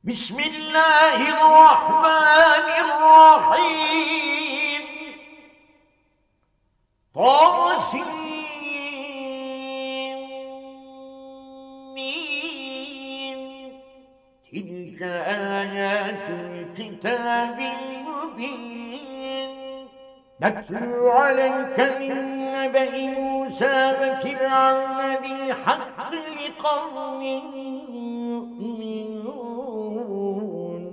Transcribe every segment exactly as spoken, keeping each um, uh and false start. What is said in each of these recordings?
بسم الله الرحمن الرحيم. طاسمين. تلك آيات الكتاب المبين. نتلو عليك من نبأ موسى وفرعون بالحق لقوم يؤمنون.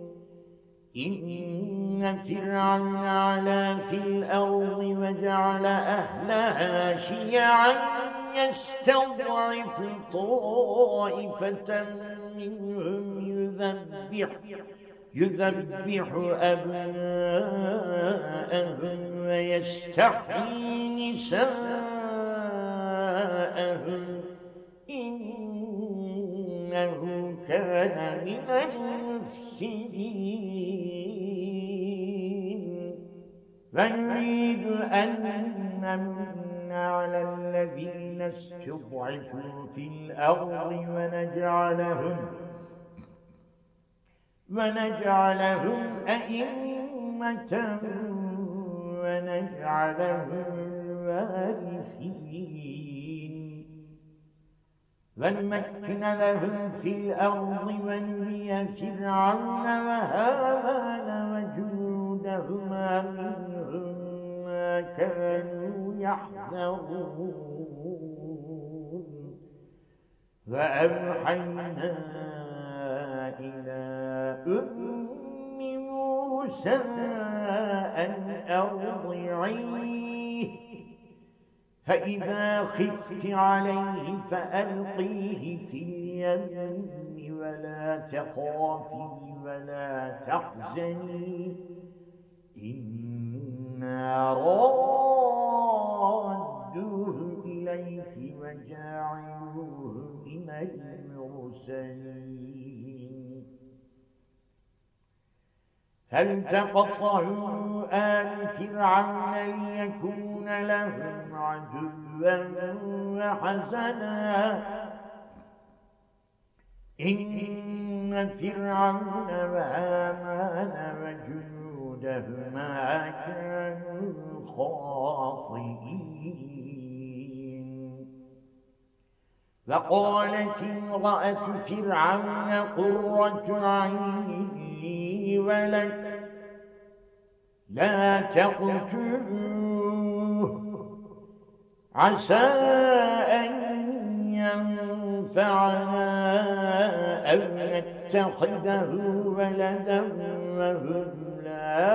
إن فرعون علا في الأرض وجعل أهلها شيعا يستضعف طائفة منهم يذبح يذبح أبناءهم ويستحيي نساءهم إنه كان من المفسدين. ونريد أن نمن على الذين استضعفوا في الأرض ونجعلهم ونجعلهم أئمة ونجعلهم الوارثين. ونمكن لهم في الأرض ونري فرعون وهامان وجنودهما منهم ما كانوا يحذرون. وأوحينا إلى أم موسى أن أرضعيه فإذا خفت عليه فألقيه في اليم ولا تخافي ولا تحزني إنا رادوه إليك وجاعلوه من المرسلين. فالتقطه آل فرعون ليكون لهم عدوا وحزنا إن فرعون وهامان وجنودهما كانوا خاطئين. وقالت امرأة فرعون قرة عين لي ولك لا تقتلوه عسى أن ينفعنا أو نتخذه ولدا وهم لا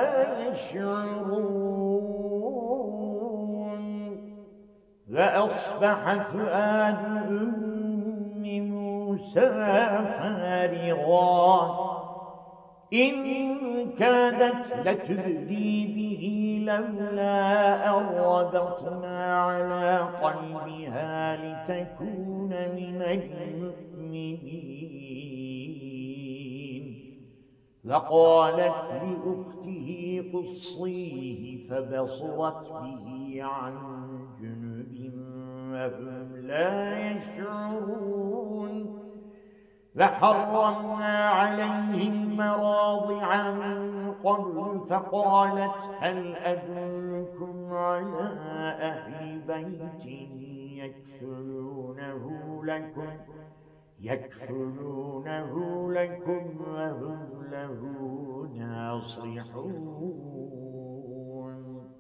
يشعرون. وأصبح فؤاد أم موسى فارغا إن كادت لتبدي به لولا أن ربطنا على قلبها لتكون من المؤمنين. وقالت لأخته قصيه فبصرت به عن جنب وهم لا يشعرون. وحرمنا عليه المراضع من قبل فقالت هل أدلكم على أهل بيت يكفلونه لكم يكفلونه لكم وهم له ناصحون.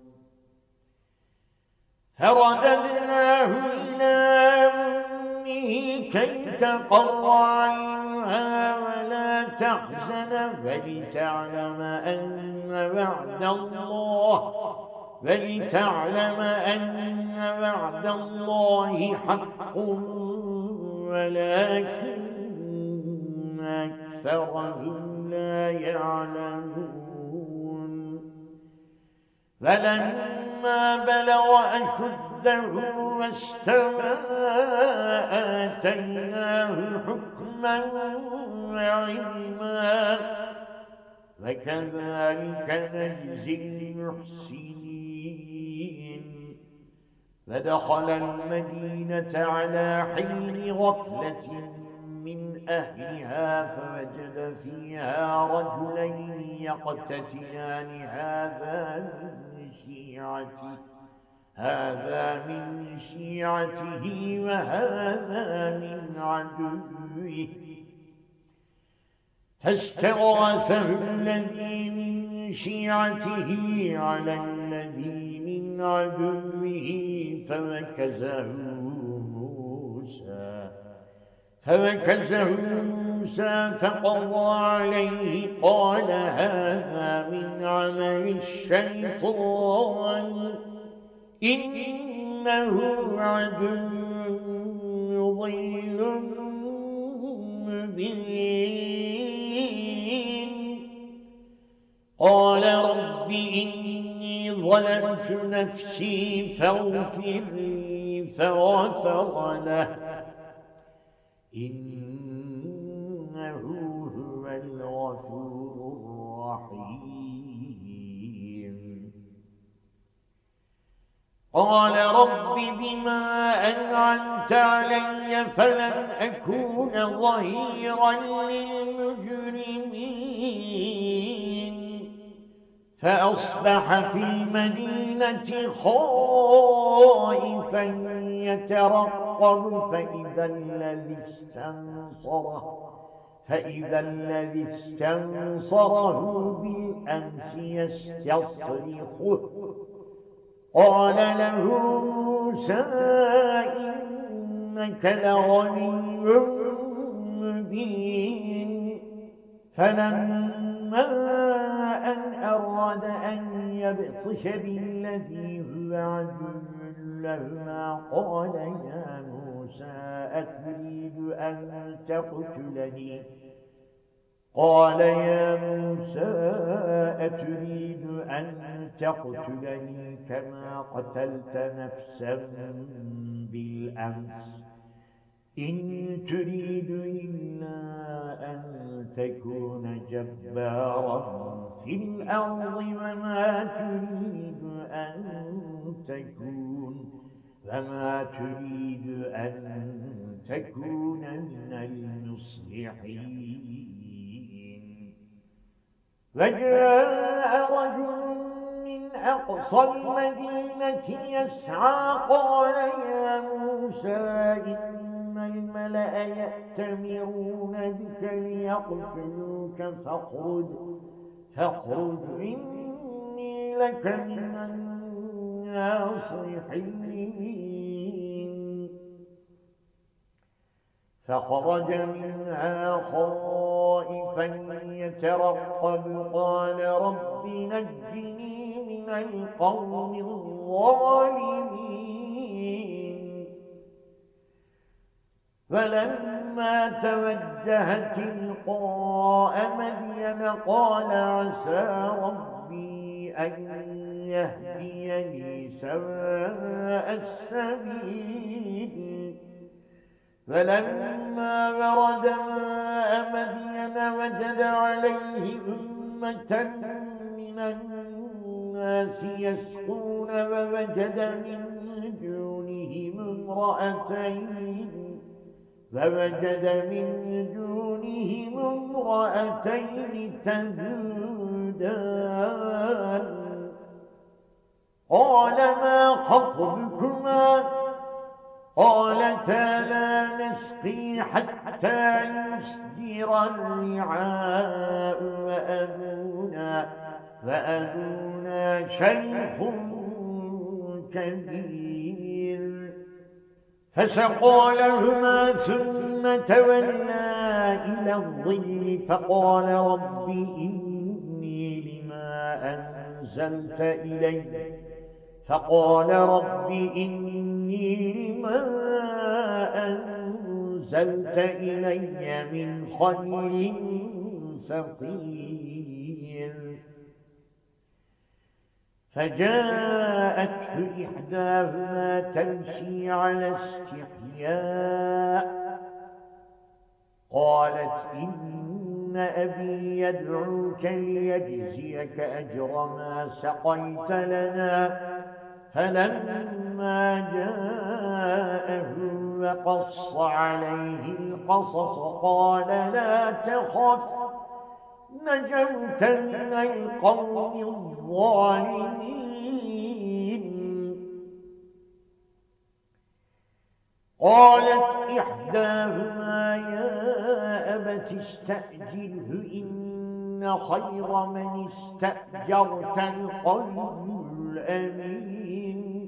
فرددناه إلى أمه كي تقر عينها ولا تحزن ولتعلم أن وعد الله ولتعلم أن وعد الله حق ولكن أكثرهم لا يعلمون. فلما بلغ أشده واستوى آتيناه حكما وعلما وكذلك نجزي المحسنين. فدخل المدينة على حين غفلة من أهلها فوجد فيها رجلين يقتتلان هذا من شيعته هذا من شيعته وهذا من عدوه فاستغاثه الذي من شيعته على الذي من عدوه فوكزه موسى فوكزه موسى فقضى عليه قال هذا من عمل الشيطان إنه عدو مضل مبين قال رب إني ظلمت نفسي فاغفر لي فغفر له إنه هو الغفور الرحيم قال رب بما أنعمت علي فلن أكون ظهيرا للمجرمين فأصبح في المدينة خائفا يترقب فإذا الذي استنصره فإذا الذي استنصره بالأمس يستصرخه قال له موسى إنك لغني مبين فلما أن أراد أن يبطش بالذي هو عدو لهما قال يا موسى أتريد أن تقتلني قال يا موسى أتريد أن تقتلني كما قتلت نفسا بالأمس إن تريد إلا أن تكون جبارا في الأرض وما تريد أن تكون وما تريد أن تكون من المصلحين وجاء رجل من أقصى المدينة يسعى قال يا موسى إن الملأ يأتمرون بك ليقتلوك فاخرج فاخرج إني لك من الناصحين فخرج منها خائفا يترقب قال رب نجني من القوم الظالمين فلما توجه تلقاء مدين قال عسى ربي أن يهديني سواء السبيل فلما ورد ماء مدين وجد عليه أمة من الناس يسقون ووجد من دونهم امرأتين فوجد من دونهم امرأتين تذودان قال ما خطبكما قالتا لا نسقي حتى يصدر الرعاء وأبونا وأبونا شيخ كبير فسقى لهما ثم تولى إلى الظل فقال رب إني لما أنزلت إلي فقال رب إني لما أنزلت إلي من خير فقير فجاءته إحداهما تمشي على استحياء قالت إن أبي يدعوك ليجزيك أجر ما سقيت لنا فلما فلما جاءه وقص عليه القصص قال لا تخف نجوت من القوم الظالمين. قالت إحداهما يا أبت استأجره إن خير من استأجرت القوي الأمين.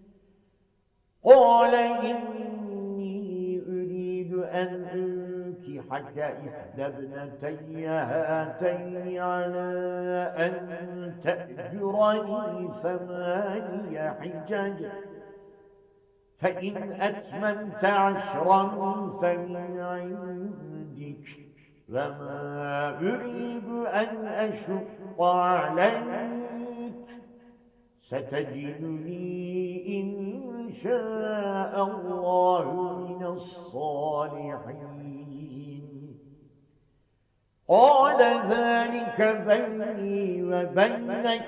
قال إني أريد أن أنكحك إحدى ابنتي هاتين على أن تأجرني ثماني حجج فإن أتممت عشرا فمن عندك وما أريد أن أشق عليك ستجدني إن شاء الله من الصالحين. قال ذلك بيني وبينك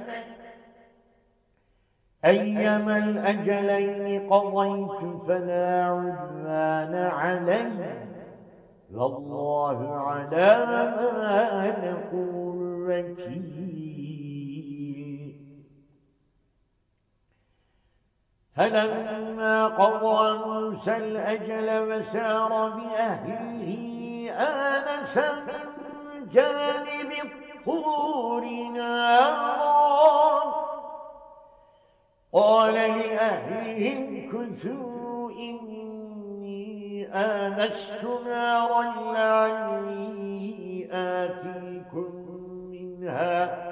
أيما الأجلين قضيت فلا عدوان علي والله على ما نقول وكيل. فلما قضى موسى الأجل وسار بأهله آنس من جانب الطور نارا قال لأهلهم كثوا إني آنست نارا لعلي آتيكم منها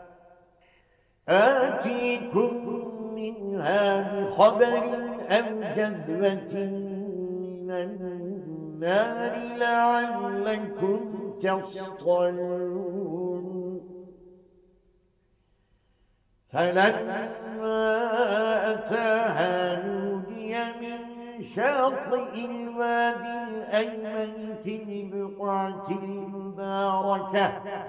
آتيكم منها بخبر أو جذوة من النار لعلكم تصطلون. فلما أتاها نودي من شاطئ الوادي الأيمن في البقعة المباركة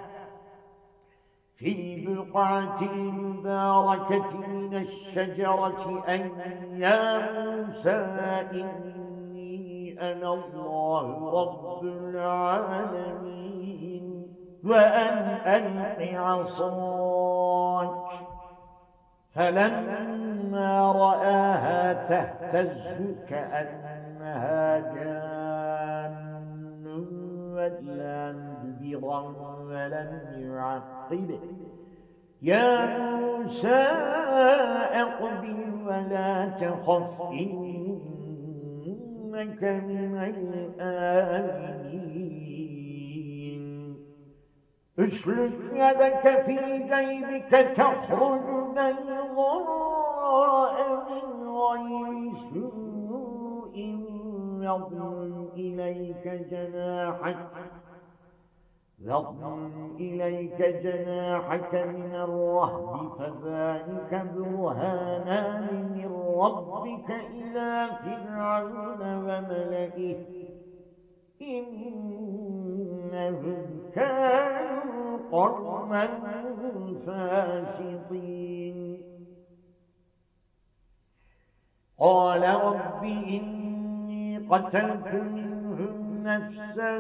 في البقعة المباركة من الشجرة أن يا موسى إني أنا الله رب العالمين وأن ألق عصاك. فلما رآها تهتز كأنها جان ولا مدبرا ولم يعقب يا موسى أقبل ولا تخف إنك من الآمنين. اسلك يدك في جيبك تخرج بيضاء من غير سوء واضم إليك جناحك واضم إليك جناحك من الرهب فذلك برهانان من ربك إلى فرعون وملئه إنهم كانوا قوما فاسقين. قال رب إني قتلت منهم نفسا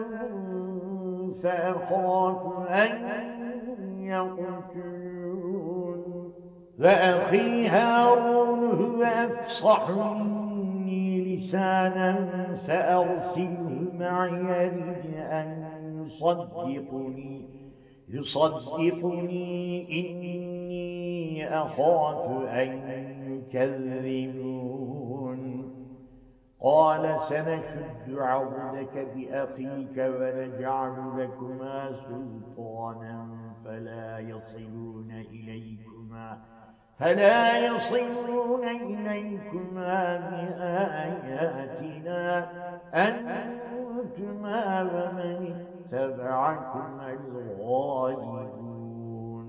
فأخاف أن يقتلون وأخي هارون هو أفصح مني لسانا فأرسله معي يرد أن يصدقني يصدقني إني أخاف أن يكذبون. قال سنشد عضدك بأخيك ونجعل لكما سلطانا فلا يصلون إليكما فلا يصلون إليكما بآياتنا أنتما ومن اتبعكما الغالبون.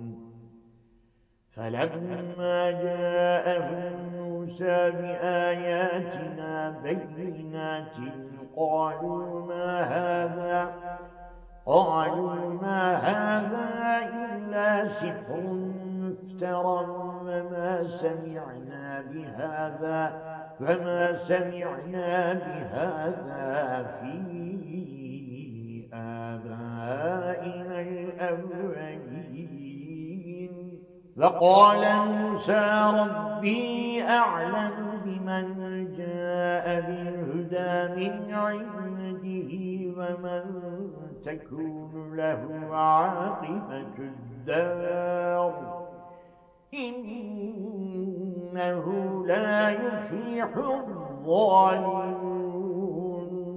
فلما جاءهم موسى بآياتنا بينات قالوا ما هذا قالوا ما هذا إلا سحر مفترى وما سمعنا بهذا وما سمعنا بهذا في آبائنا الأولين. وقال موسى ربي أعلم بمن جاء بالهدى من عنده ومن تكون له عاقبة الدار إنه لا يفلح الظالمون.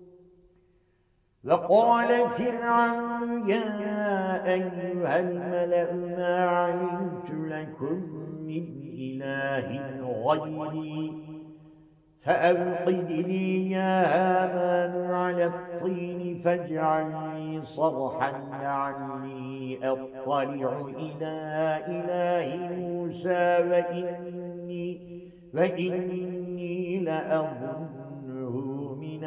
وقال فرعون يا أيها الملأ ما علمت لكم من إله غيري فأوقد لي يا هامان على الطين فاجعل لي صرحا لعلي أطلع إلى إله موسى وإني, وإني لأظنه من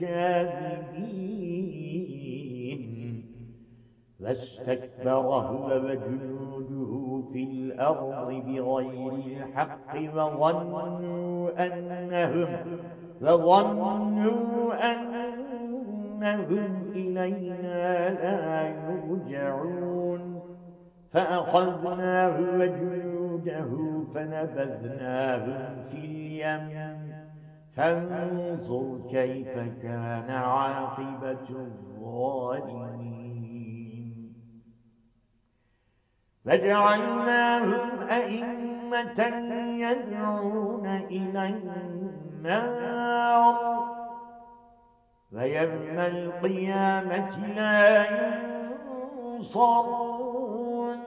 الكاذبين. فاستكبر هو وجنوده في الأرض بغير الحق وظنوا أنهم, وظنوا أنهم إلينا لا يرجعون. فأخذناه وجنوده فنبذناهم في اليم فانظر كيف كان عاقبة الظالمين. فجعلناهم أئمة يدعون إلى النار ويوم القيامة لا ينصرون.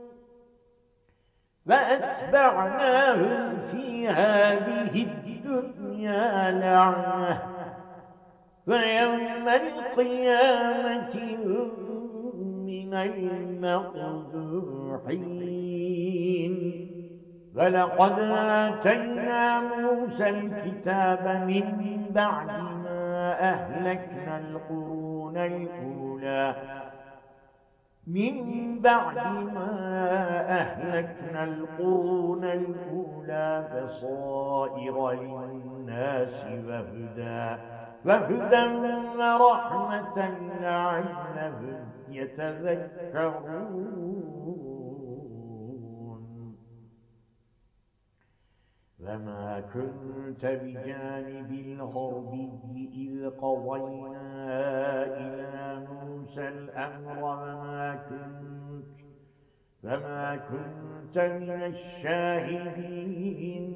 فأتبعناهم في هذه الدنيا لعنة ويوم القيامة هم من المقبوحين. ولقد آتينا موسى الكتاب من بعد ما أهلكنا القرون الأولى من بعد ما أهلكنا القرون الأولى بصائر للناس وهدى وهدى ورحمة لعلهم يتذكرون. وما كنت بجانب الغربي إذ قضينا إلى موسى الأمر وما كنت, وما كنت من الشاهدين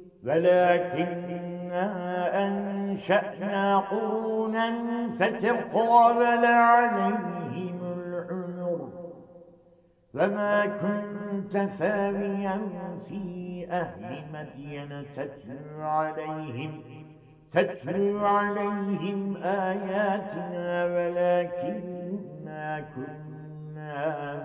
ولكننا أنشأنا قرونا فتطاول عليهم العمر وما كنت ثاويا في أهل مدين تتلو عليهم تتلو عليهم آياتنا ولكننا كنا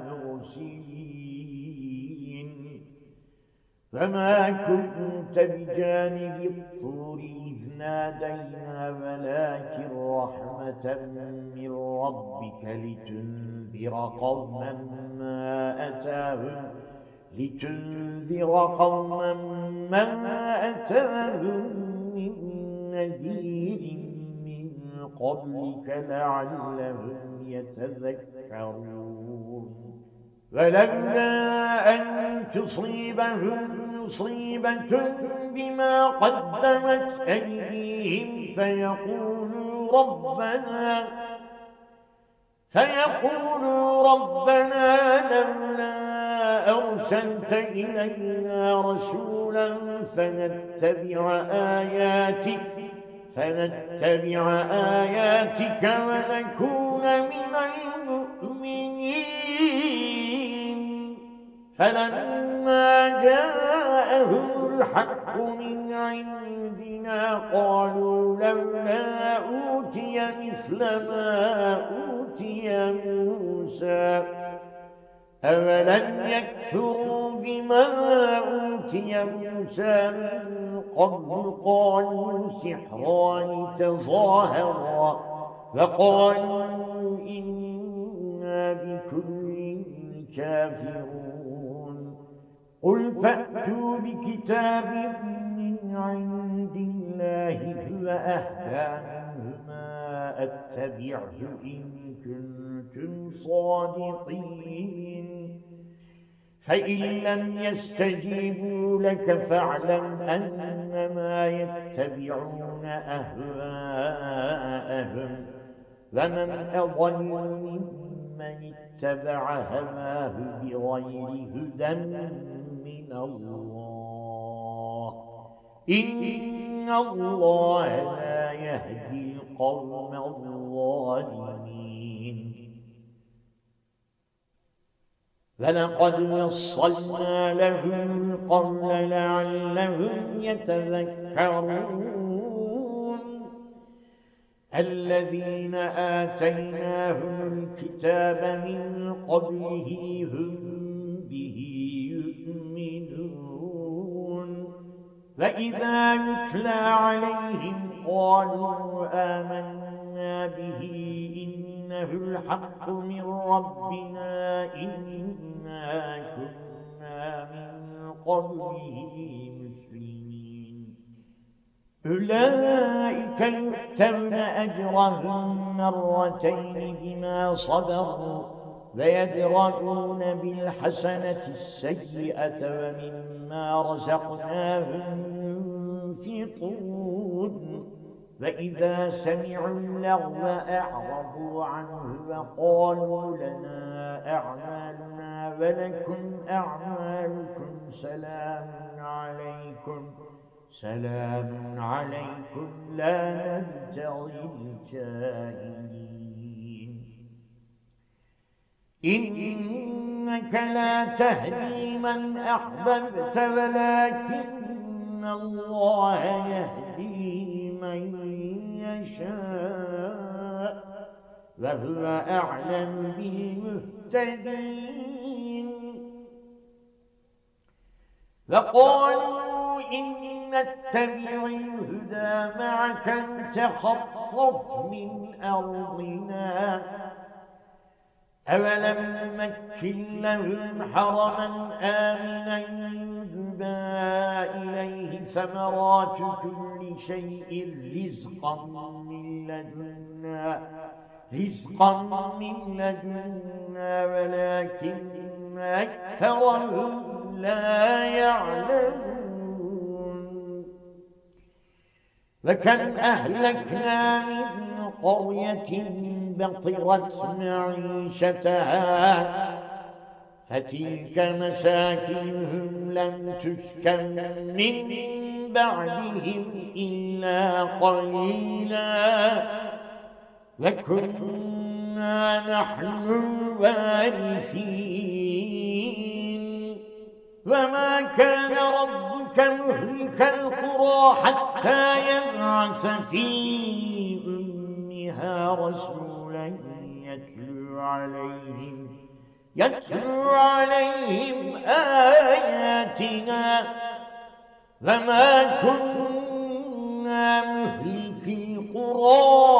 مرسلين. فما كنت بجانب الطور إذ نادينا ولكن رحمة من ربك لتنذر قوما ما أتاهم لتنذر قوما ما أتاهم من نذير من قبلك لعلهم يتذكرون. ولولا أن تصيبهم مصيبة بما قدمت أيديهم فيقولوا ربنا فيقولوا ربنا لولا أرسلت إلينا رسولا فنتبع آياتك فنتبع آياتك ونكون من المؤمنين. فلما جاءهم الحق من عندنا قالوا لولا أوتي مثل ما أوتي موسى أولم يكفروا بما أوتي موسى من قبل قالوا سحران تظاهرا وقالوا إنا بكل كافرون. فأتوا بكتاب من عند الله هو أهدى منهما أتبعه إن كنتم صادقين فإن لم يستجيبوا لك فاعلم أنما يتبعون أهواءهم ومن أضل ممن اتبع هواه بغير هدى من الله إن الله لا يهدي القوم الظالمين فلقد وصلنا لهم القول لعلهم يتذكرون الذين آتيناهم الكتاب من قبله هم به يؤمنون وإذا يتلى عليهم قالوا آمنا به إنه الحق من ربنا إنا كنا من قبله مسلمين أولئك يؤتون أجرهم مرتين بما صبروا ويدرؤون بالحسنة السيئة ومما رزقناهم ينفقون وإذا سمعوا اللغو أعرضوا عنه وقالوا لنا أعمالنا ولكم أعمالكم سلام عليكم سلام عليكم لا نبتغي الجاهلين إنك لا تهدي من أحببت ولكن الله يهدي من يشاء وهو أعلم بالمهتدين وقالوا إن نتبع الهدى معك نتخطف من أرضنا أولم نمكن لهم حرما آمنا يجبى إليه ثمرات كل شيء رزقا من لدنا رزقا من لدنا ولكن أكثرهم لا يعلمون وكم أهلكنا من قرية بطرت معيشتها فتلك مساكنهم لم تسكن من بعدهم إلا قليلا وكنا نحن الوارثين وما كان ربك مهلك القرى حتى يبعث في أمها رسولا يتلو عليهم يتلو عليهم آياتنا وما كنا مهلك القرى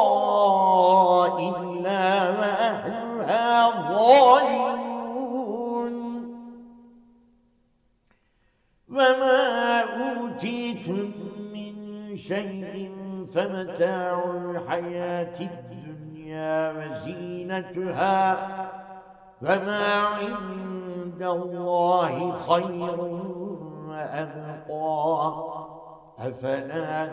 إلا وأهلها ظالمون وما أوتيتم من شيء فمتاع الحياة الدنيا وزينتها وما عند الله خير وأبقى أفلا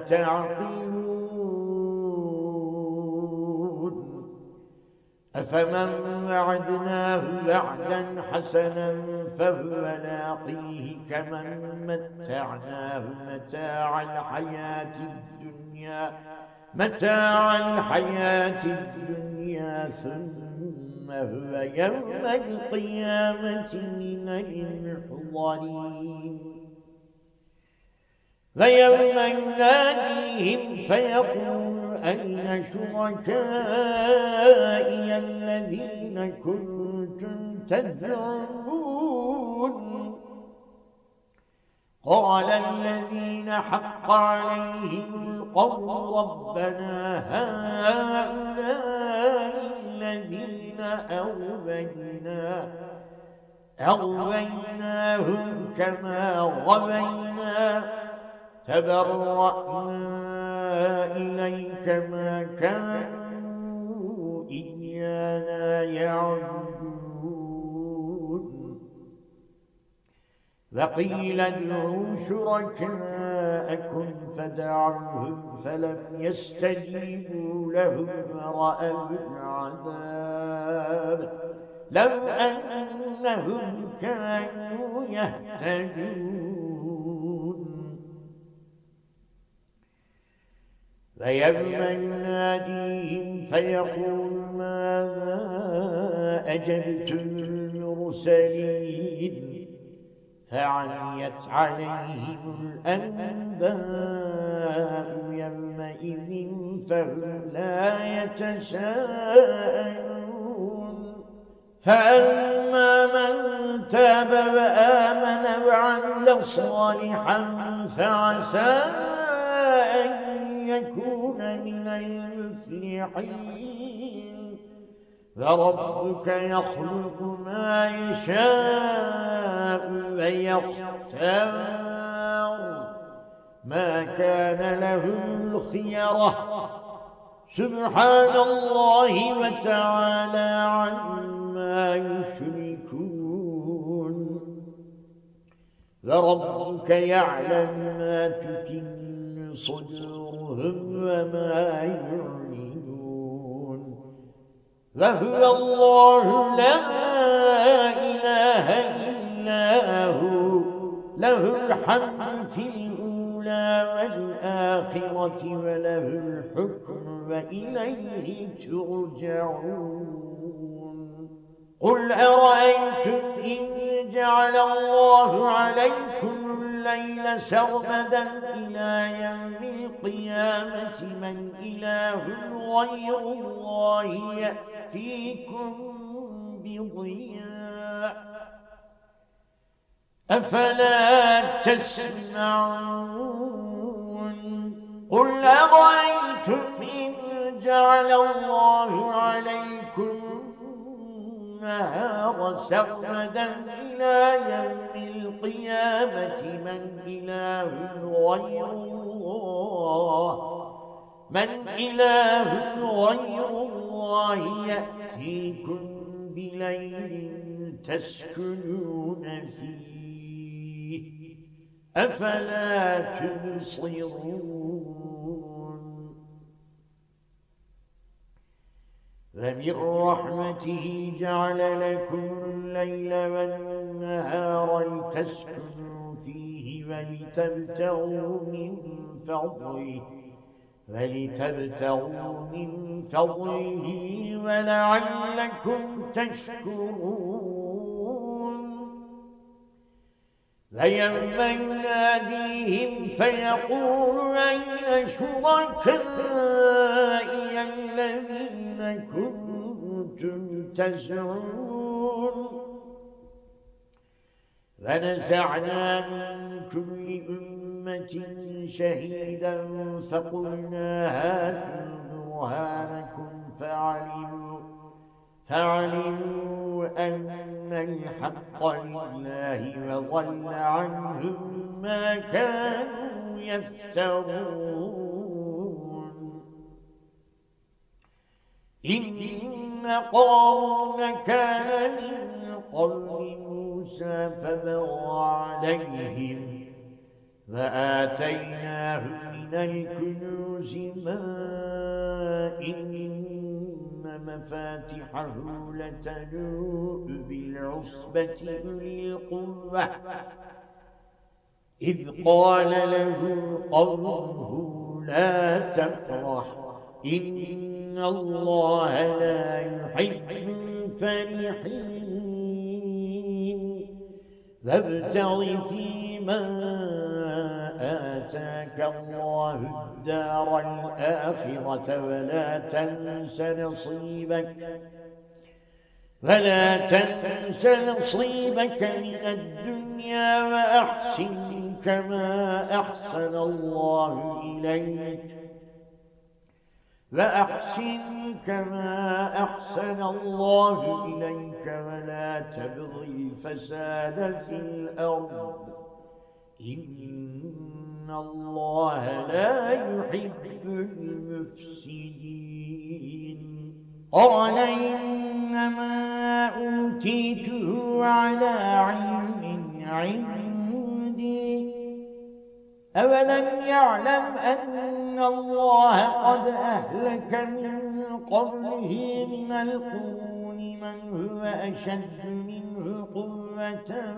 تعقلون أفمن وعدناه وعدا حسنا فهو لاقيه كمن متعناه متاع الحياة الدنيا متاع الحياة الدنيا ثم هو يوم القيامة من المحضرين ويوم يناديهم فيقول أين شركائي الذين كنتم تزعمون قال الذين حق عليهم القول ربنا هؤلاء الذين أغوينا أغويناهم كما غوينا تبرأنا إليك ما كانوا إيانا يعبدون وقيل ادعوا شركاءكم فدعوهم فلم يستجيبوا لهم ورأوا العذاب لو أنهم كانوا يهتدون ويوم يناديهم فيقول ماذا أجبتم المرسلين فعميت عليهم الأنباء يومئذ فهم لا يتساءلون فأما من تاب وآمن وعمل صالحا فعسى أن يكون من المفلحين وربك يخلق ما يشاء ويختار ما كان لهم الخيرة سبحان الله وتعالى عما يشركون وربك يعلم ما تكن صدورهم وما يعلنون وهو الله لا إله إلا هو له الحمد في الأولى والآخرة وله الحكم وإليه ترجعون قل أرأيتم إن جعل الله عليكم الليل سرمدا إلى يوم القيامة من إله غير الله يأتيكم بضياء أفلا تسمعون قل أرأيتم إن جعل الله عليكم النهار سرمدا إلى يوم القيامة من إله غير الله من إله غير الله يأتيكم بليل تسكنون فيه أفلا تبصرون ومن رحمته جعل لكم الليل والنهار لتسكنوا فيه ولتبتغوا من فضله ولتبتغوا من فضله ولعلكم تشكرون ويوم يناديهم فيقول أين شركائي الذين كنتم تزعمون ونزعنا من كل أمة شهيدا فقلنا هاتوا برهانكم فعلموا فعلموا أن الحق لله وضل عنهم ما كانوا يفترون إن قارون كان من قوم موسى فبغى عليهم وآتيناه من الكنوز ما إن مفاتحه لتنوء بالعصبة أولي القوة إذ قال له قومه لا تفرح إن الله لا يحب الفرحين وابتغ فيما آتاك الله الدار الآخرة ولا تنس نصيبك ولا تنس نصيبك من الدنيا وأحسن كما أحسن الله إليك وأحسن كما أحسن الله إليك ولا تبغ الفساد في الأرض إن الله لا يحب المفسدين قال إنما أوتيته على علم عندي أولم يعلم أن الله قد أهلك من قبله من القرون من هو أشد منه قوة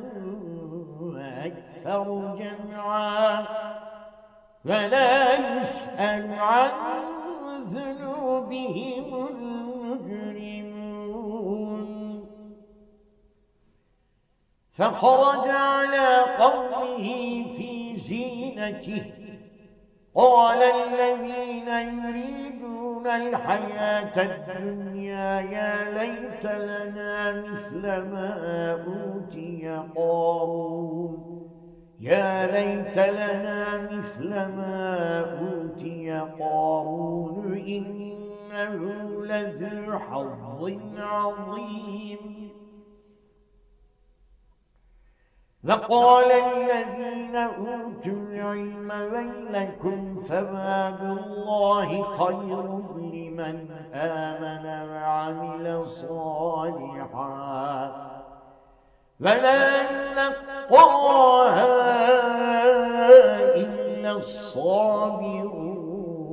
وأكثر جمعا ولا يسأل عن ذنوبهم المجرمون فخرج على قومه في زينته قال الذين يريدون الحياة الدنيا يا ليت لنا مثل ما أوتي قارون يا ليت لنا مثل ما أوتي قارون إنه لذو حظ عظيم وقال الذين أوتوا العلم ويلكم ثواب الله خير لمن آمن وعمل صالحا ولا يلقاها إلا الصابرون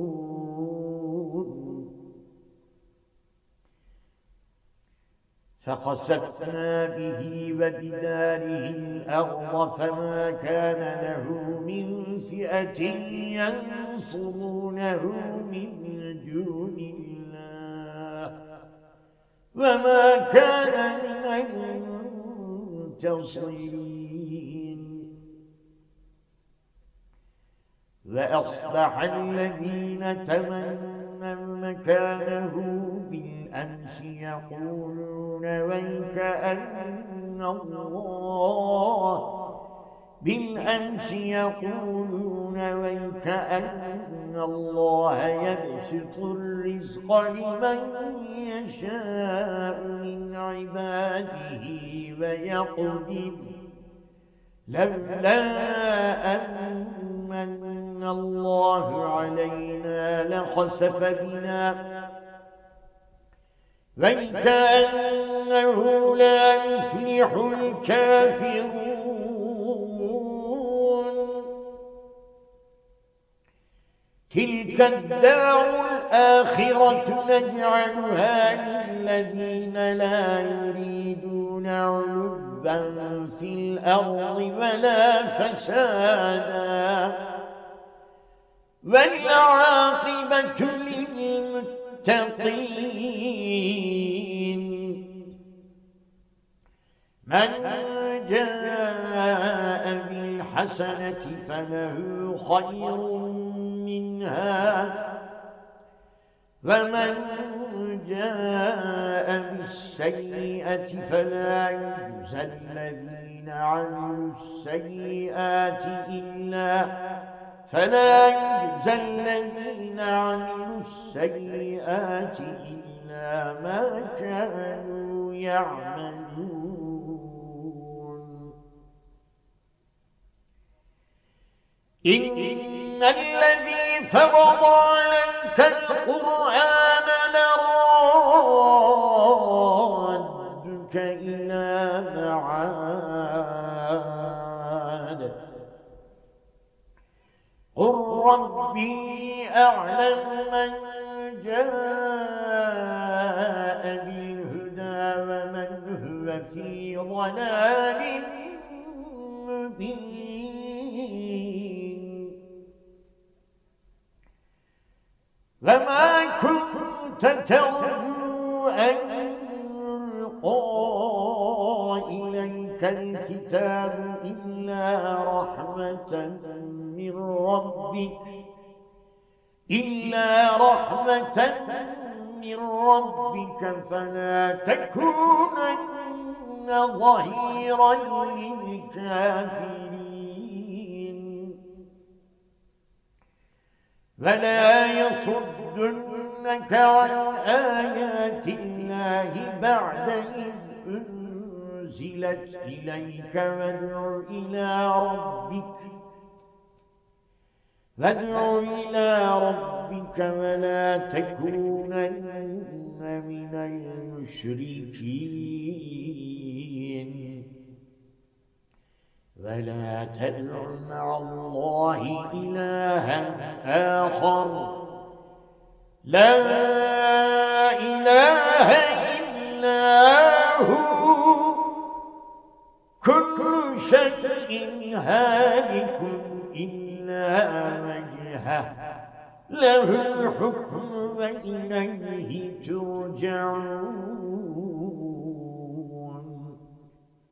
فخسفنا به وبداره الأرض فما كان له من فئة ينصرونه من دون الله وما كان من المنتصرين وأصبح الذين تمنوا مكانه بالأمس يقولون ويكأن الله بالأمس يقولون ويكأن الله يبسط الرزق لمن يشاء من عباده ويقدر لولا أن من الله علينا لخسف بنا وَكَأَنَّهُ لَا يُفْلِحُ الْكَافِرُونَ تِلْكَ الدَّارُ الْآخِرَةُ نَجْعَلُهَا لِلَّذِينَ لَا يُرِيدُونَ عُلُوًّا فِي الْأَرْضِ وَلَا فَسَادًا وَالْعَاقِبَةُ لِلْمُتَّقِينَ من جاء بالحسنة فله خير منها ومن جاء بالسيئة فلا يجزى الذين عملوا السيئات إلا فلا يجزى الذين عملوا السيئات إلا ما كانوا يعملون إن الذي فرض عليك القرآن لرادك إلى معاد قل ربي أعلم من جاء بالهدى ومن هو في ضلال مبين وما كنت ترجو أن يلقى إليك الكتاب إلا رحمة من ربك إلا رحمة من ربك فلا تكونن ظهيرا للكافرين فلا يصدنك عن آيات الله بعد إذ أنزلت إليك وادع إلى ربك فادع إلى ربك ولا تكونن من المشركين ولا تدع مع الله إلها آخر لا إله إلا هو كل شيء هالك إلا وجهه له الحكم وإليه ترجعون